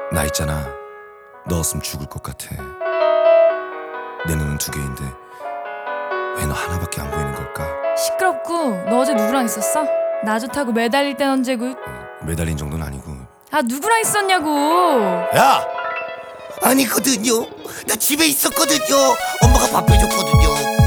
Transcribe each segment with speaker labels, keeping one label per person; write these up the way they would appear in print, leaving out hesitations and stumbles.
Speaker 1: 나 있잖아, 넣었으면 죽을 것 같아. 내 눈은 두 개인데 왜 너 하나밖에 안 보이는 걸까?
Speaker 2: 시끄럽고. 너 어제 누구랑 있었어? 나 좋다고 매달릴 땐 언제고?
Speaker 1: 매달린 정도는 아니고.
Speaker 2: 아, 누구랑 있었냐고.
Speaker 3: 야! 아니거든요. 나 집에 있었거든요. 엄마가 밥 해줬거든요.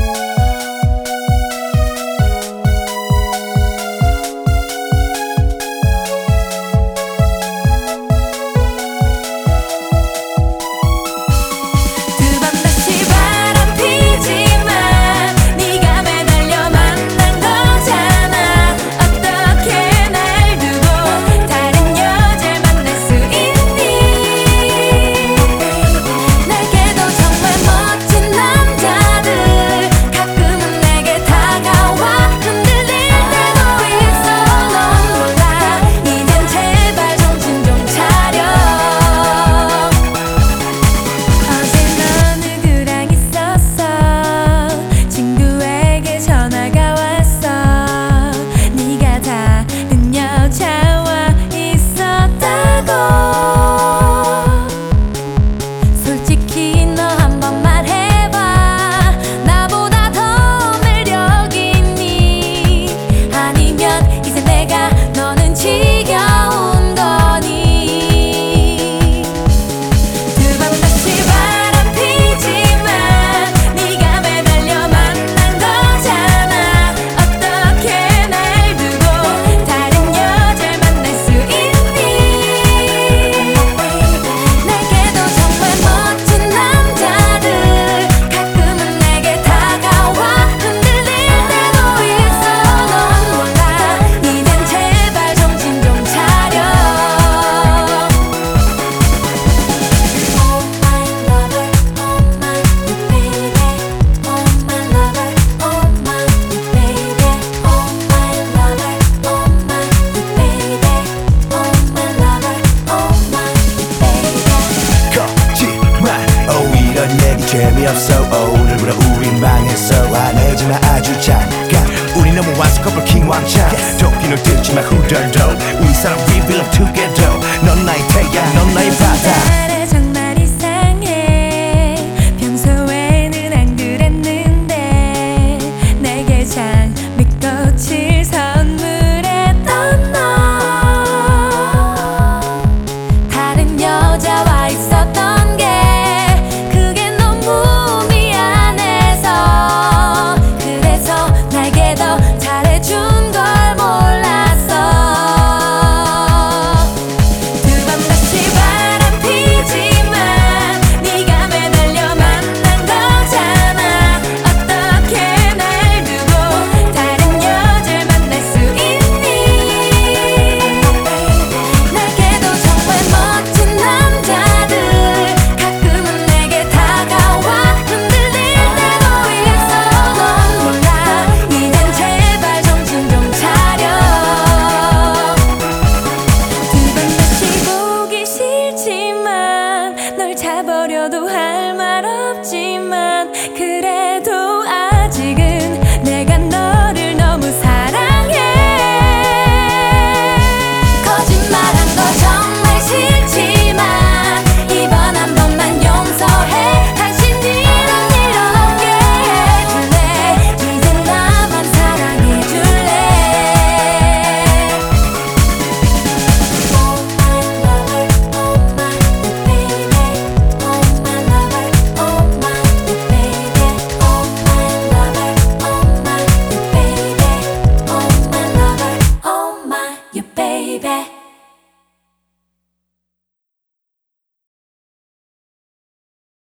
Speaker 4: 재미없어 오늘부로 우린 망했어 화내지마 아주 잠깐 우리 너무 완성 커플 킹 왕창 도끼를 들지마 후덜덜 우리 사람 we belong together 넌 나의 태양 넌 나의 바다
Speaker 2: 널 잡아버려도 할 말 없지만